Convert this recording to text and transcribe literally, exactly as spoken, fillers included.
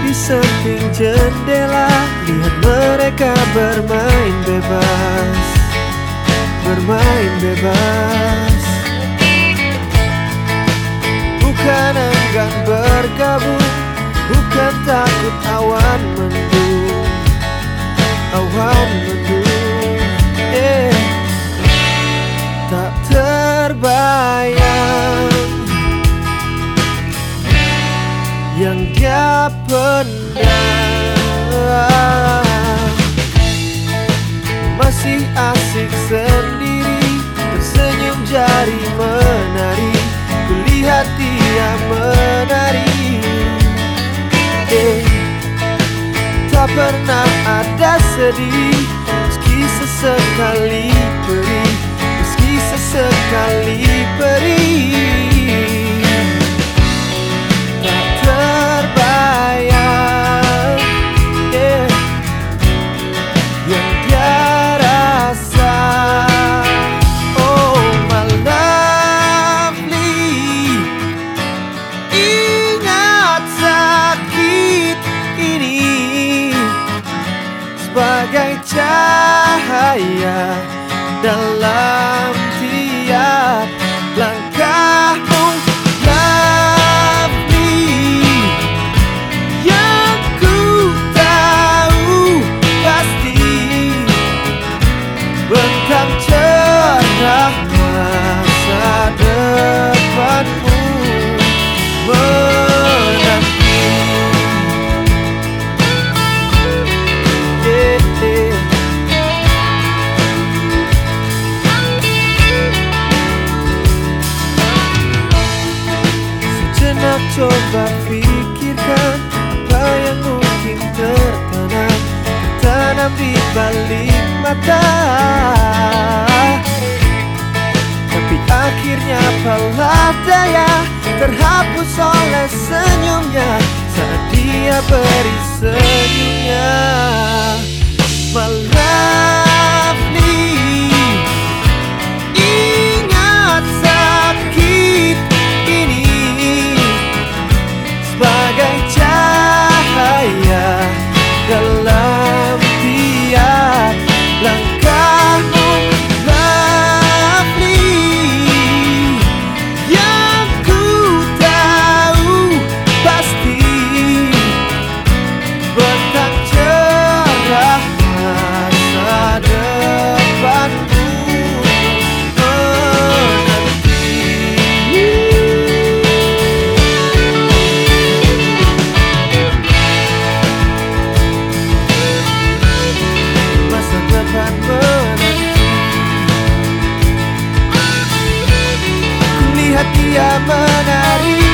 di samping jendela, lihat mereka bermain bebas, bermain bebas. Bukan enggan bergabung, bukan takut awan mendung, awan mendung. Eh, tak terbayang yang dia pendam. Masih asik sendiri, tersenyum jari menari, kulihat dia menari. Eh, tak pernah ada sedih, meski sesekali perih, meski sesekali perih. Tak terbayang, yeah, yang dia rasa. Oh my lovely, ingat sakit ini sebagai cahaya dalam tiap langkahmu. Lovely, yang ku tahu pasti bentang cerah masa depanmu menanti. Yeah, yeah. Sejenak coba pikirkan apa yang mungkin tertanam, tertanam di balik mata. Tapi akhirnya apalah daya, terhapus oleh senyumnya saat dia beri senyumnya. My lovely, ingat sakit ini sebagai cahaya dalam tiap langkahmu. Lovely, yang ku tahu pasti bentang cerah masa depanmu menanti. Masa depan menanti. Kulihat dia menari,